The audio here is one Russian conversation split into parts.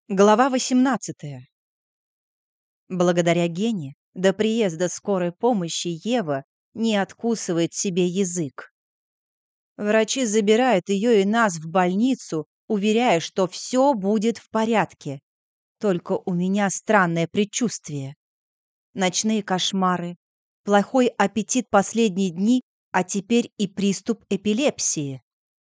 Глава 18. Благодаря Гене до приезда скорой помощи Ева не откусывает себе язык. Врачи забирают ее и нас в больницу, уверяя, что все будет в порядке. Только у меня странное предчувствие. Ночные кошмары, плохой аппетит последние дни, а теперь и приступ эпилепсии.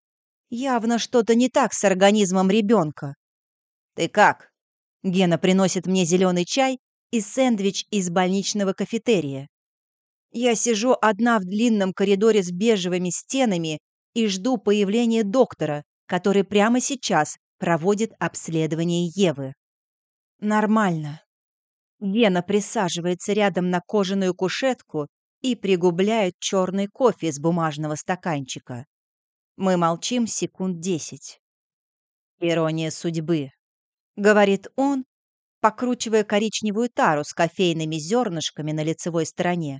Явно что-то не так с организмом ребенка. «Ты как?» Гена приносит мне зеленый чай и сэндвич из больничного кафетерия. Я сижу одна в длинном коридоре с бежевыми стенами и жду появления доктора, который прямо сейчас проводит обследование Евы. Нормально. Гена присаживается рядом на кожаную кушетку и пригубляет черный кофе из бумажного стаканчика. Мы молчим секунд 10. «Ирония судьбы», — говорит он, покручивая коричневую тару с кофейными зернышками на лицевой стороне.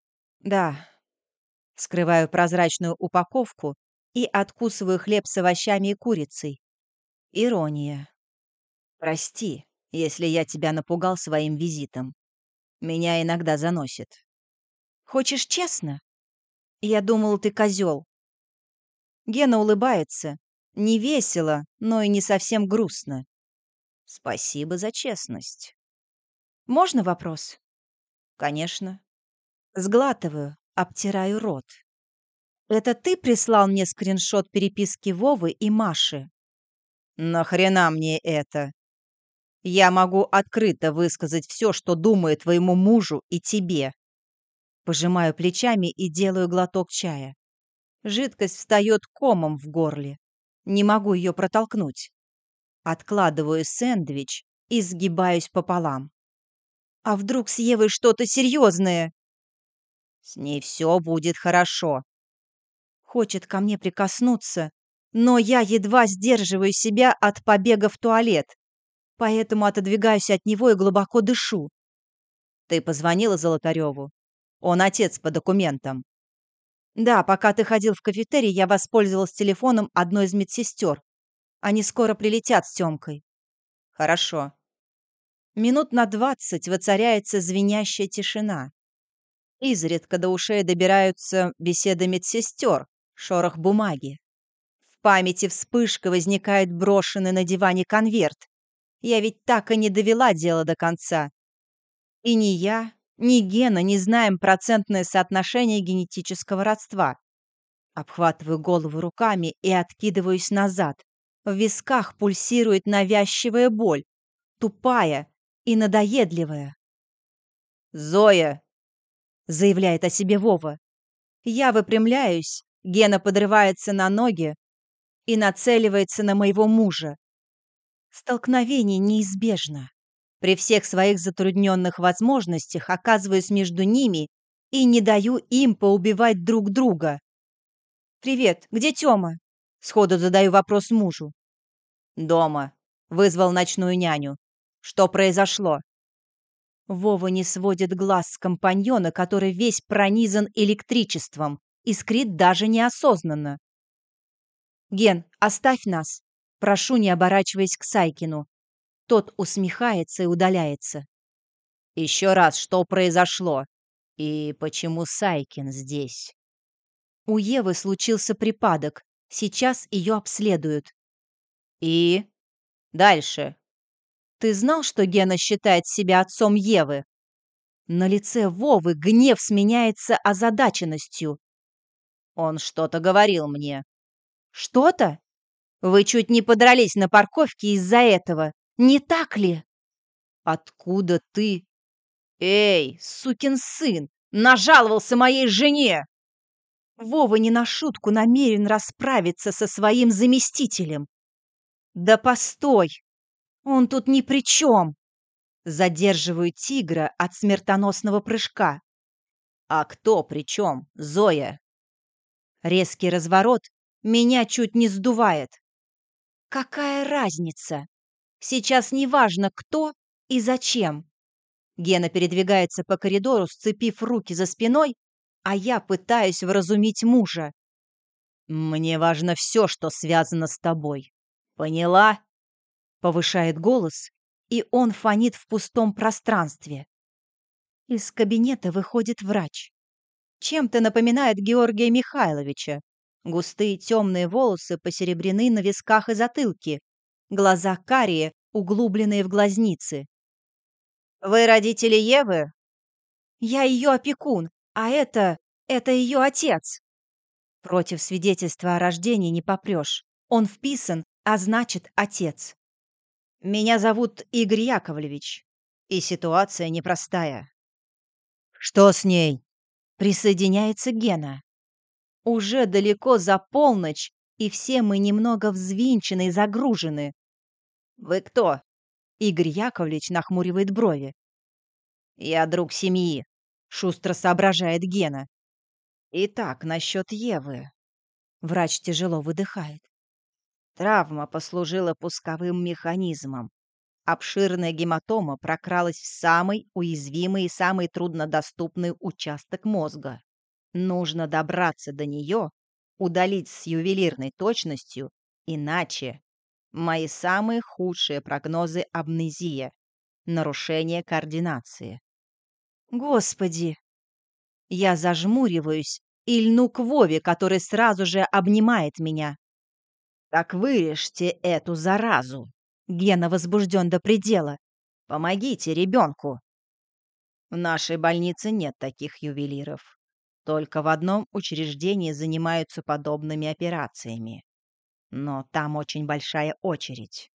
Да, скрываю прозрачную упаковку и откусываю хлеб с овощами и курицей. Ирония. Прости, если я тебя напугал своим визитом. Меня иногда заносит. Хочешь честно? Я думал, ты козел. Гена улыбается. Не весело, но и не совсем грустно. Спасибо за честность. Можно вопрос? Конечно. Сглатываю, обтираю рот. Это ты прислал мне скриншот переписки Вовы и Маши? Нахрена мне это? Я могу открыто высказать все, что думаю твоему мужу и тебе. Пожимаю плечами и делаю глоток чая. Жидкость встает комом в горле. Не могу ее протолкнуть. Откладываю сэндвич и сгибаюсь пополам. А вдруг с Евой что-то серьезное? С ней все будет хорошо. Хочет ко мне прикоснуться, но я едва сдерживаю себя от побега в туалет, поэтому отодвигаюсь от него и глубоко дышу. Ты позвонила Золотареву? Он отец по документам. Да, пока ты ходил в кафетерий, я воспользовалась телефоном одной из медсестер. Они скоро прилетят с Тёмкой. Хорошо. Минут на 20 воцаряется звенящая тишина. Изредка до ушей добираются беседы медсестер, шорох бумаги. В памяти вспышка возникает брошенный на диване конверт. Я ведь так и не довела дело до конца. И ни я, ни Гена не знаем процентное соотношение генетического родства. Обхватываю голову руками и откидываюсь назад. В висках пульсирует навязчивая боль, тупая и надоедливая. «Зоя!» — заявляет о себе Вова. Я выпрямляюсь, Гена подрывается на ноги и нацеливается на моего мужа. Столкновение неизбежно. При всех своих затрудненных возможностях оказываюсь между ними и не даю им поубивать друг друга. «Привет, где Тёма?» Сходу задаю вопрос мужу. «Дома. Вызвал ночную няню. Что произошло?» Вова не сводит глаз с компаньона, который весь пронизан электричеством, искрит даже неосознанно. «Ген, оставь нас!» Прошу, не оборачиваясь к Сайкину. Тот усмехается и удаляется. «Еще раз, что произошло? И почему Сайкин здесь?» У Евы случился припадок. Сейчас ее обследуют. «И? Дальше?» «Ты знал, что Гена считает себя отцом Евы?» На лице Вовы гнев сменяется озадаченностью. «Он что-то говорил мне». «Что-то? Вы чуть не подрались на парковке из-за этого, не так ли?» «Откуда ты?» «Эй, сукин сын, нажаловался моей жене!» Вова не на шутку намерен расправиться со своим заместителем. «Да постой! Он тут ни при чем!» Задерживаю тигра от смертоносного прыжка. «А кто при чем, Зоя?» Резкий разворот меня чуть не сдувает. Какая разница? Сейчас не важно, кто и зачем. Гена передвигается по коридору, сцепив руки за спиной, а я пытаюсь вразумить мужа. «Мне важно все, что связано с тобой. Поняла?» Повышает голос и он фонит в пустом пространстве. Из кабинета выходит врач. Чем-то напоминает Георгия Михайловича. Густые темные волосы посеребрены на висках и затылке, глаза карие, углубленные в глазницы. «Вы родители Евы?» «Я ее опекун, а это ее отец». Против свидетельства о рождении не попрешь. Он вписан, а значит, отец. «Меня зовут Игорь Яковлевич, и ситуация непростая». «Что с ней?» Присоединяется Гена. Уже далеко за полночь, и все мы немного взвинчены и загружены. «Вы кто?» Игорь Яковлевич нахмуривает брови. «Я друг семьи», — шустро соображает Гена. «Итак, насчет Евы». Врач тяжело выдыхает. Травма послужила пусковым механизмом. Обширная гематома прокралась в самый уязвимый и самый труднодоступный участок мозга. Нужно добраться до нее, удалить с ювелирной точностью, иначе мои самые худшие прогнозы — амнезия, нарушение координации. Господи! Я зажмуриваюсь и льну к Вове, который сразу же обнимает меня. «Так вырежьте эту заразу!» Гена возбужден до предела. «Помогите ребенку!» В нашей больнице нет таких ювелиров. Только в одном учреждении занимаются подобными операциями. Но там очень большая очередь.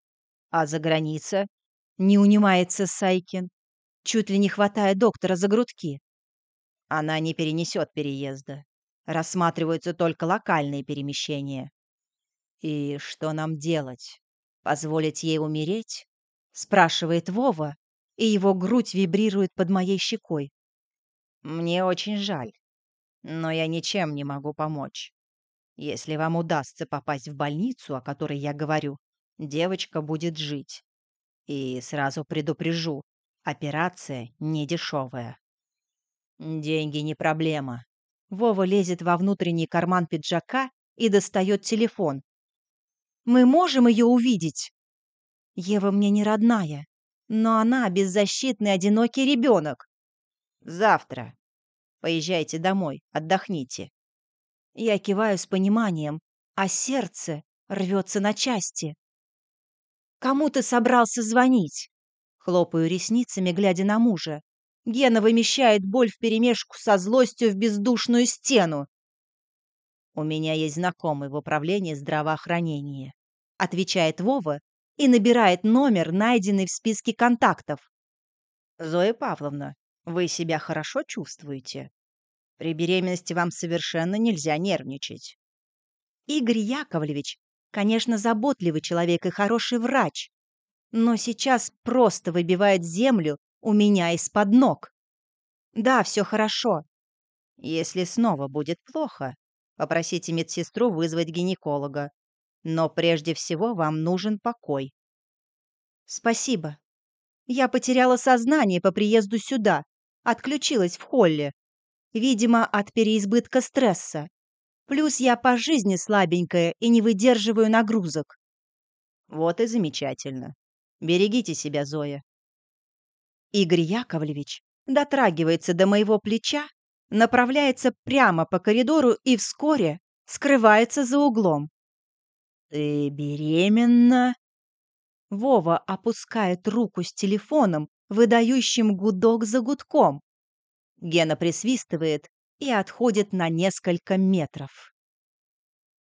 А за граница? Не унимается Сайкин. Чуть ли не хватая доктора за грудки. Она не перенесет переезда. Рассматриваются только локальные перемещения. И что нам делать? Позволить ей умереть? Спрашивает Вова, и его грудь вибрирует под моей щекой. Мне очень жаль, но я ничем не могу помочь. Если вам удастся попасть в больницу, о которой я говорю, девочка будет жить. И сразу предупрежу, операция не дешевая. Деньги не проблема. Вова лезет во внутренний карман пиджака и достает телефон. Мы можем ее увидеть? Ева мне не родная, но она беззащитный одинокий ребенок. Завтра. Поезжайте домой, отдохните. Я киваю с пониманием, а сердце рвется на части. «Кому ты собрался звонить?» Хлопаю ресницами, глядя на мужа. Гена вымещает боль вперемешку со злостью в бездушную стену. «У меня есть знакомый в управлении здравоохранения», отвечает Вова и набирает номер, найденный в списке контактов. «Зоя Павловна, вы себя хорошо чувствуете? При беременности вам совершенно нельзя нервничать». Игорь Яковлевич, конечно, заботливый человек и хороший врач, но сейчас просто выбивает землю у меня из-под ног. Да, все хорошо. Если снова будет плохо, попросите медсестру вызвать гинеколога. Но прежде всего вам нужен покой. Спасибо. Я потеряла сознание по приезду сюда, отключилась в холле. Видимо, от переизбытка стресса. Плюс я по жизни слабенькая и не выдерживаю нагрузок. Вот и замечательно. Берегите себя, Зоя. Игорь Яковлевич дотрагивается до моего плеча, направляется прямо по коридору и вскоре скрывается за углом. «Ты беременна?» Вова опускает руку с телефоном, выдающим гудок за гудком. Гена присвистывает и отходит на несколько метров.